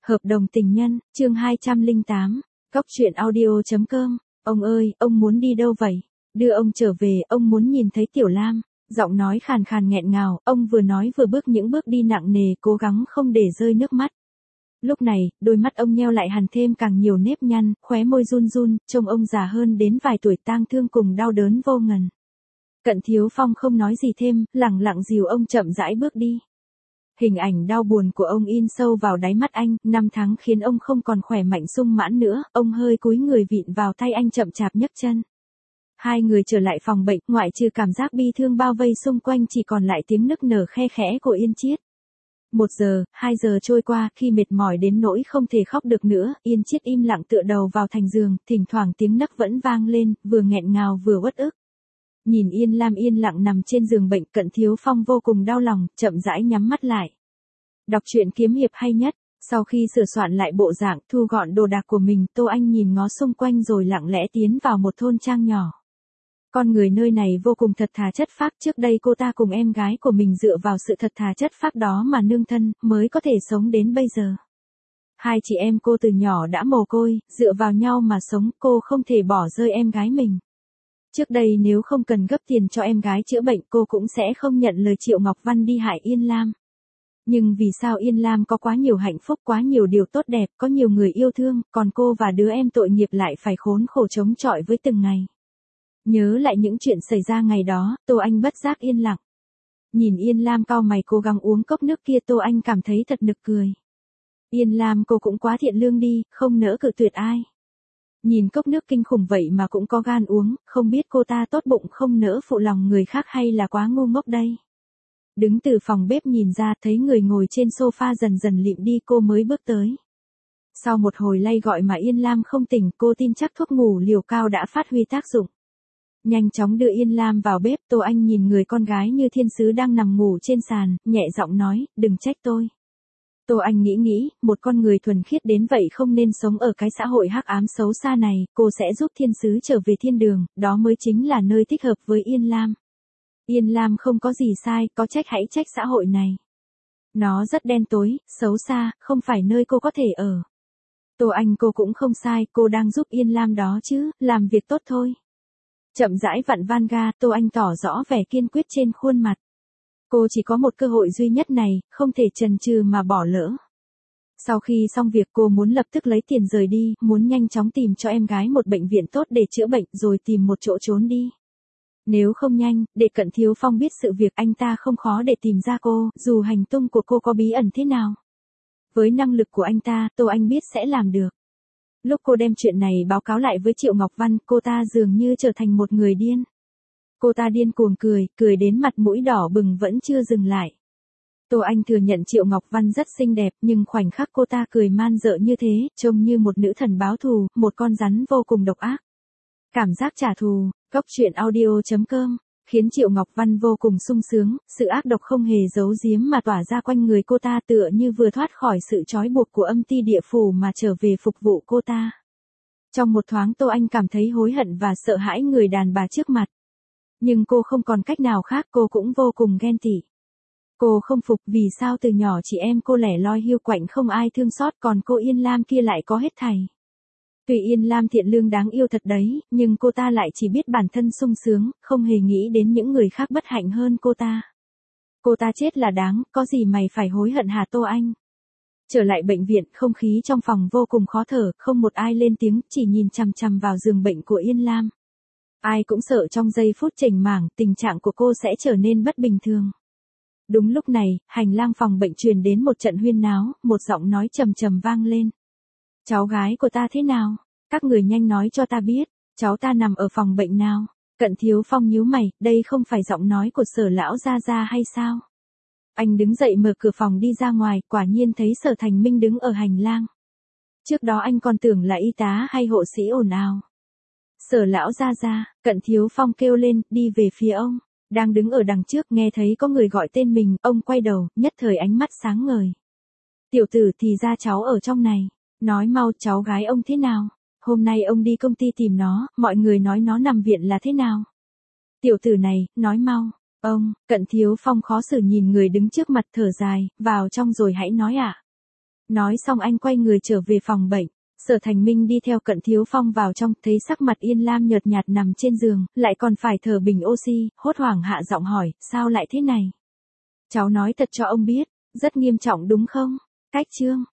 Hợp đồng tình nhân, chương 208, Cóc truyện audio.com. Ông ơi, ông muốn đi đâu vậy? Đưa ông trở về, ông muốn nhìn thấy Tiểu Lam. Giọng nói khàn khàn nghẹn ngào, ông vừa nói vừa bước những bước đi nặng nề, cố gắng không để rơi nước mắt. Lúc này, đôi mắt ông nheo lại hằn thêm càng nhiều nếp nhăn, khóe môi run run, trông ông già hơn đến vài tuổi, tang thương cùng đau đớn vô ngần. Cận Thiếu Phong không nói gì thêm, lẳng lặng dìu ông chậm rãi bước đi. Hình ảnh đau buồn của ông in sâu vào đáy mắt anh, năm tháng khiến ông không còn khỏe mạnh sung mãn nữa, ông hơi cúi người vịn vào tay anh chậm chạp nhấc chân. Hai người trở lại phòng bệnh, ngoại trừ cảm giác bi thương bao vây xung quanh chỉ còn lại tiếng nức nở khe khẽ của Yên Chiết. 1 giờ, 2 giờ trôi qua, khi mệt mỏi đến nỗi không thể khóc được nữa, Yên Chiết im lặng tựa đầu vào thành giường, thỉnh thoảng tiếng nấc vẫn vang lên, vừa nghẹn ngào vừa uất ức. Nhìn Yên Lam yên lặng nằm trên giường bệnh, Cận Thiếu Phong vô cùng đau lòng, chậm rãi nhắm mắt lại. Đọc truyện kiếm hiệp hay nhất. Sau khi sửa soạn lại bộ dạng, thu gọn đồ đạc của mình, Tô Anh nhìn ngó xung quanh rồi lặng lẽ tiến vào một thôn trang nhỏ. Con người nơi này vô cùng thật thà chất phác, trước đây cô ta cùng em gái của mình dựa vào sự thật thà chất phác đó mà nương thân, mới có thể sống đến bây giờ. Hai chị em cô từ nhỏ đã mồ côi, dựa vào nhau mà sống, cô không thể bỏ rơi em gái mình. Trước đây nếu không cần gấp tiền cho em gái chữa bệnh, cô cũng sẽ không nhận lời Triệu Ngọc Văn đi hại Yên Lam. Nhưng vì sao Yên Lam có quá nhiều hạnh phúc, quá nhiều điều tốt đẹp, có nhiều người yêu thương, còn cô và đứa em tội nghiệp lại phải khốn khổ chống chọi với từng ngày. Nhớ lại những chuyện xảy ra ngày đó, Tô Anh bất giác yên lặng. Nhìn Yên Lam cau mày cố gắng uống cốc nước kia, Tô Anh cảm thấy thật nực cười. Yên Lam, cô cũng quá thiện lương đi, không nỡ cự tuyệt ai. Nhìn cốc nước kinh khủng vậy mà cũng có gan uống, không biết cô ta tốt bụng không nỡ phụ lòng người khác hay là quá ngu ngốc đây. Đứng từ phòng bếp nhìn ra, thấy người ngồi trên sofa dần dần lịm đi, cô mới bước tới. Sau một hồi lay gọi mà Yên Lam không tỉnh, cô tin chắc thuốc ngủ liều cao đã phát huy tác dụng. Nhanh chóng đưa Yên Lam vào bếp, Tô Anh nhìn người con gái như thiên sứ đang nằm ngủ trên sàn, nhẹ giọng nói, đừng trách tôi. Tô Anh nghĩ, một con người thuần khiết đến vậy không nên sống ở cái xã hội hắc ám xấu xa này, cô sẽ giúp thiên sứ trở về thiên đường, đó mới chính là nơi thích hợp với Yên Lam. Yên Lam không có gì sai, có trách hãy trách xã hội này. Nó rất đen tối, xấu xa, không phải nơi cô có thể ở. Tô Anh, cô cũng không sai, cô đang giúp Yên Lam đó chứ, làm việc tốt thôi. Chậm rãi vặn van ga, Tô Anh tỏ rõ vẻ kiên quyết trên khuôn mặt. Cô chỉ có một cơ hội duy nhất này, không thể chần chừ mà bỏ lỡ. Sau khi xong việc, cô muốn lập tức lấy tiền rời đi, muốn nhanh chóng tìm cho em gái một bệnh viện tốt để chữa bệnh rồi tìm một chỗ trốn đi. Nếu không nhanh, để Cận Thiếu Phong biết sự việc, anh ta không khó để tìm ra cô, dù hành tung của cô có bí ẩn thế nào. Với năng lực của anh ta, Tô Anh biết sẽ làm được. Lúc cô đem chuyện này báo cáo lại với Triệu Ngọc Văn, cô ta dường như trở thành một người điên. Cô ta điên cuồng cười đến mặt mũi đỏ bừng vẫn chưa dừng lại. Tô Anh thừa nhận Triệu Ngọc Văn rất xinh đẹp, nhưng khoảnh khắc cô ta cười man dợ như thế, trông như một nữ thần báo thù, một con rắn vô cùng độc ác. Cảm giác trả thù, Cóc truyện audio.com, khiến Triệu Ngọc Văn vô cùng sung sướng, sự ác độc không hề giấu giếm mà tỏa ra quanh người cô ta, tựa như vừa thoát khỏi sự trói buộc của âm ti địa phủ mà trở về phục vụ cô ta. Trong một thoáng Tô Anh cảm thấy hối hận và sợ hãi người đàn bà trước mặt. Nhưng cô không còn cách nào khác, cô cũng vô cùng ghen tị. Cô không phục vì sao từ nhỏ chị em cô lẻ loi hiu quạnh không ai thương xót, còn cô Yên Lam kia lại có hết thảy. Tuy Yên Lam thiện lương đáng yêu thật đấy, nhưng cô ta lại chỉ biết bản thân sung sướng, không hề nghĩ đến những người khác bất hạnh hơn cô ta. Cô ta chết là đáng, có gì mày phải hối hận hả Tô Anh? Trở lại bệnh viện, không khí trong phòng vô cùng khó thở, không một ai lên tiếng, chỉ nhìn chằm chằm vào giường bệnh của Yên Lam. Ai cũng sợ trong giây phút chểnh mảng, tình trạng của cô sẽ trở nên bất bình thường. Đúng lúc này, hành lang phòng bệnh truyền đến một trận huyên náo, một giọng nói trầm trầm vang lên. Cháu gái của ta thế nào? Các người nhanh nói cho ta biết, cháu ta nằm ở phòng bệnh nào? Cận Thiếu Phong nhíu mày, đây không phải giọng nói của Sở lão gia gia hay sao? Anh đứng dậy mở cửa phòng đi ra ngoài, quả nhiên thấy Sở Thành Minh đứng ở hành lang. Trước đó anh còn tưởng là y tá hay hộ sĩ ồn ào. Sở lão gia gia, Cận Thiếu Phong kêu lên, đi về phía ông. Đang đứng ở đằng trước, nghe thấy có người gọi tên mình, ông quay đầu, nhất thời ánh mắt sáng ngời. Tiểu tử, thì ra cháu ở trong này. Nói mau, cháu gái ông thế nào? Hôm nay ông đi công ty tìm nó, mọi người nói nó nằm viện là thế nào? Tiểu tử này, nói mau. Ông, Cận Thiếu Phong khó xử nhìn người đứng trước mặt thở dài, vào trong rồi hãy nói ạ. Nói xong anh quay người trở về phòng bệnh. Sở Thành Minh đi theo Cận Thiếu Phong vào trong, thấy sắc mặt Yên Lam nhợt nhạt nằm trên giường, lại còn phải thở bình oxy, hốt hoảng hạ giọng hỏi, sao lại thế này? Cháu nói thật cho ông biết, rất nghiêm trọng đúng không? Cách Trương,